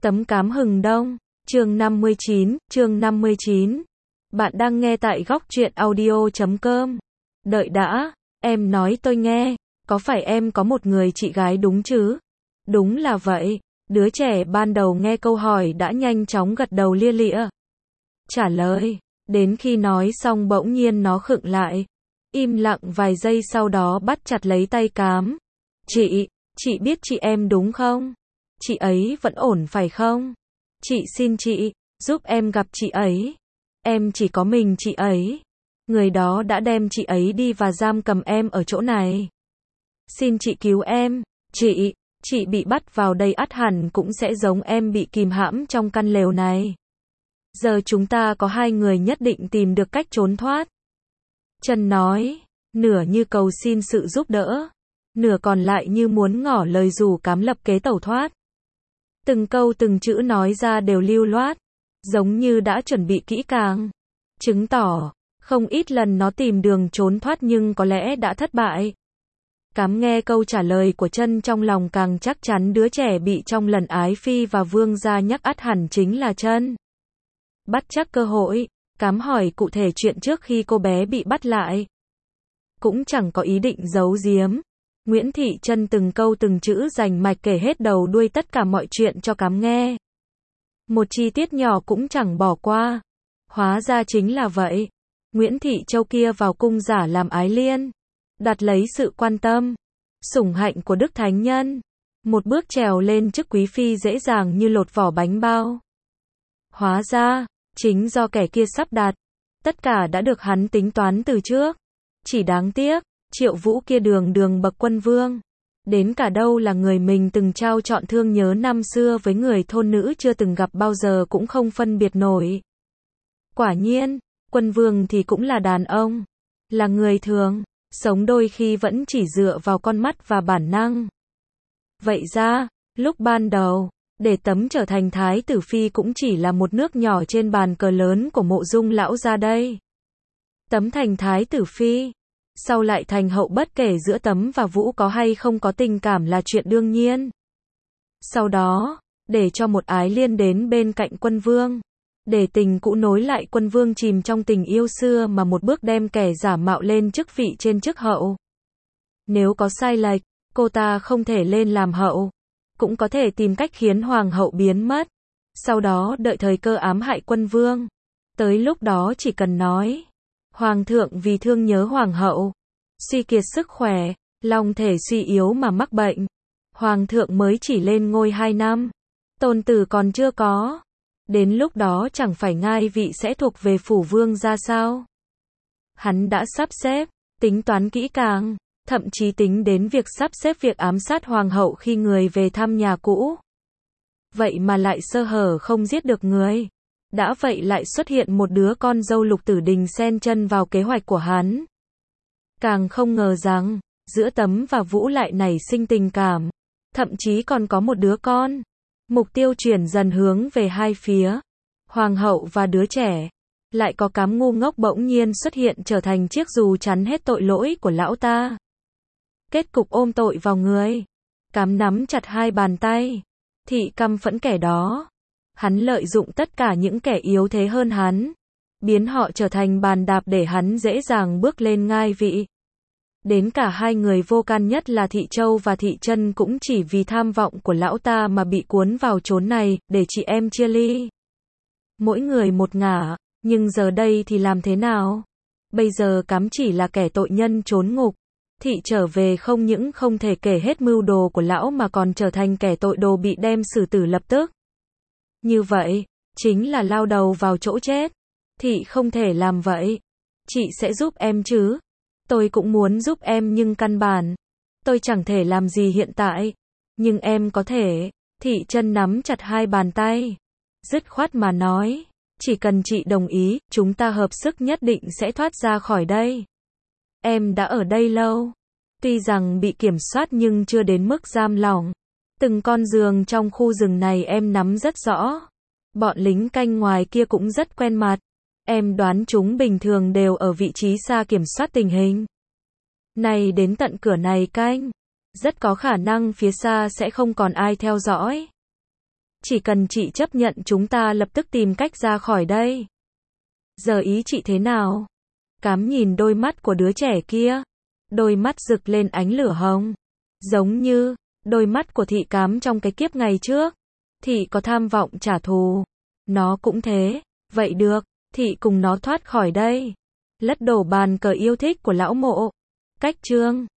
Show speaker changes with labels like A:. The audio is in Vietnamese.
A: Tấm cám hừng đông, chương 59. Bạn đang nghe tại góc truyện audio.com. Đợi đã, em nói tôi nghe, có phải em có một người chị gái đúng chứ? Đúng là vậy, đứa trẻ ban đầu nghe câu hỏi đã nhanh chóng gật đầu lia lịa. Trả lời, đến khi nói xong bỗng nhiên nó khựng lại. Im lặng vài giây sau đó bắt chặt lấy tay cám. Chị biết chị em đúng không? Chị ấy vẫn ổn phải không? Chị xin chị, giúp em gặp chị ấy. Em chỉ có mình chị ấy. Người đó đã đem chị ấy đi và giam cầm em ở chỗ này. Xin chị cứu em. Chị bị bắt vào đây ắt hẳn cũng sẽ giống em bị kìm hãm trong căn lều này. Giờ chúng ta có hai người nhất định tìm được cách trốn thoát. Trân nói, nửa như cầu xin sự giúp đỡ, nửa còn lại như muốn ngỏ lời rủ cám lập kế tẩu thoát. Từng câu từng chữ nói ra đều lưu loát, giống như đã chuẩn bị kỹ càng, chứng tỏ, không ít lần nó tìm đường trốn thoát nhưng có lẽ đã thất bại. Cám nghe câu trả lời của Trân trong lòng càng chắc chắn đứa trẻ bị trong lần ái phi và vương gia nhắc ắt hẳn chính là Trân. Bắt chắc cơ hội, Cám hỏi cụ thể chuyện trước khi cô bé bị bắt lại. Cũng chẳng có ý định giấu giếm. Nguyễn Thị Trân từng câu từng chữ rành mạch kể hết đầu đuôi tất cả mọi chuyện cho Cám nghe. Một chi tiết nhỏ cũng chẳng bỏ qua. Hóa ra chính là vậy. Nguyễn Thị Châu kia vào cung giả làm ái liên, đặt lấy sự quan tâm, sủng hạnh của Đức Thánh Nhân. Một bước trèo lên chức quý phi dễ dàng như lột vỏ bánh bao. Hóa ra, chính do kẻ kia sắp đặt. Tất cả đã được hắn tính toán từ trước. Chỉ đáng tiếc, Triệu Vũ kia đường bậc quân vương. Đến cả đâu là người mình từng trao trọn thương nhớ năm xưa với người thôn nữ chưa từng gặp bao giờ cũng không phân biệt nổi. Quả nhiên, quân vương thì cũng là đàn ông. Là người thường, sống đôi khi vẫn chỉ dựa vào con mắt và bản năng. Vậy ra, lúc ban đầu, để Tấm trở thành thái tử phi cũng chỉ là một nước nhỏ trên bàn cờ lớn của Mộ Dung lão gia đây. Tấm thành thái tử phi, sau lại thành hậu, bất kể giữa Tấm và Vũ có hay không có tình cảm là chuyện đương nhiên. Sau đó, để cho một ái liên đến bên cạnh quân vương, để tình cũ nối lại, quân vương chìm trong tình yêu xưa mà một bước đem kẻ giả mạo lên chức vị trên chức hậu. Nếu có sai lệch, cô ta không thể lên làm hậu, cũng có thể tìm cách khiến hoàng hậu biến mất, sau đó đợi thời cơ ám hại quân vương. Tới lúc đó chỉ cần nói, hoàng thượng vì thương nhớ hoàng hậu, suy kiệt sức khỏe, long thể suy yếu mà mắc bệnh, hoàng thượng mới chỉ lên ngôi 2 năm, tôn tử còn chưa có. Đến lúc đó chẳng phải ngai vị sẽ thuộc về phủ vương ra sao? Hắn đã sắp xếp, tính toán kỹ càng, thậm chí tính đến việc sắp xếp việc ám sát hoàng hậu khi người về thăm nhà cũ. Vậy mà lại sơ hở không giết được người. Đã vậy lại xuất hiện một đứa con dâu Lục Tử Đình xen chân vào kế hoạch của hắn. Càng không ngờ rằng, giữa Tấm và Vũ lại nảy sinh tình cảm, thậm chí còn có một đứa con. Mục tiêu chuyển dần hướng về hai phía, hoàng hậu và đứa trẻ. Lại có Cám ngu ngốc bỗng nhiên xuất hiện trở thành chiếc dù chắn hết tội lỗi của lão ta. Kết cục ôm tội vào người. Cám nắm chặt hai bàn tay. Thị căm phẫn kẻ đó. Hắn lợi dụng tất cả những kẻ yếu thế hơn hắn, biến họ trở thành bàn đạp để hắn dễ dàng bước lên ngai vị. Đến cả hai người vô can nhất là Thị Châu và Thị Trân cũng chỉ vì tham vọng của lão ta mà bị cuốn vào chốn này, để chị em chia ly. Mỗi người một ngả, nhưng giờ đây thì làm thế nào? Bây giờ Cám chỉ là kẻ tội nhân trốn ngục. Thị trở về không những không thể kể hết mưu đồ của lão mà còn trở thành kẻ tội đồ bị đem xử tử lập tức. Như vậy, chính là lao đầu vào chỗ chết. Thị không thể làm vậy. Chị sẽ giúp em chứ? Tôi cũng muốn giúp em nhưng căn bản, tôi chẳng thể làm gì hiện tại. Nhưng em có thể. Thị Trân nắm chặt hai bàn tay, dứt khoát mà nói, chỉ cần chị đồng ý, chúng ta hợp sức nhất định sẽ thoát ra khỏi đây. Em đã ở đây lâu. Tuy rằng bị kiểm soát nhưng chưa đến mức giam lỏng. Từng con giường trong khu rừng này em nắm rất rõ. Bọn lính canh ngoài kia cũng rất quen mặt. Em đoán chúng bình thường đều ở vị trí xa kiểm soát tình hình. Này đến tận cửa này canh. Rất có khả năng phía xa sẽ không còn ai theo dõi. Chỉ cần chị chấp nhận chúng ta lập tức tìm cách ra khỏi đây. Giờ ý chị thế nào? Cám nhìn đôi mắt của đứa trẻ kia. Đôi mắt rực lên ánh lửa hồng. Giống như đôi mắt của Thị Cám trong cái kiếp ngày trước. Thị có tham vọng trả thù. Nó cũng thế. Vậy được, Thị cùng nó thoát khỏi đây. Lật đổ bàn cờ yêu thích của lão mộ. Cách chương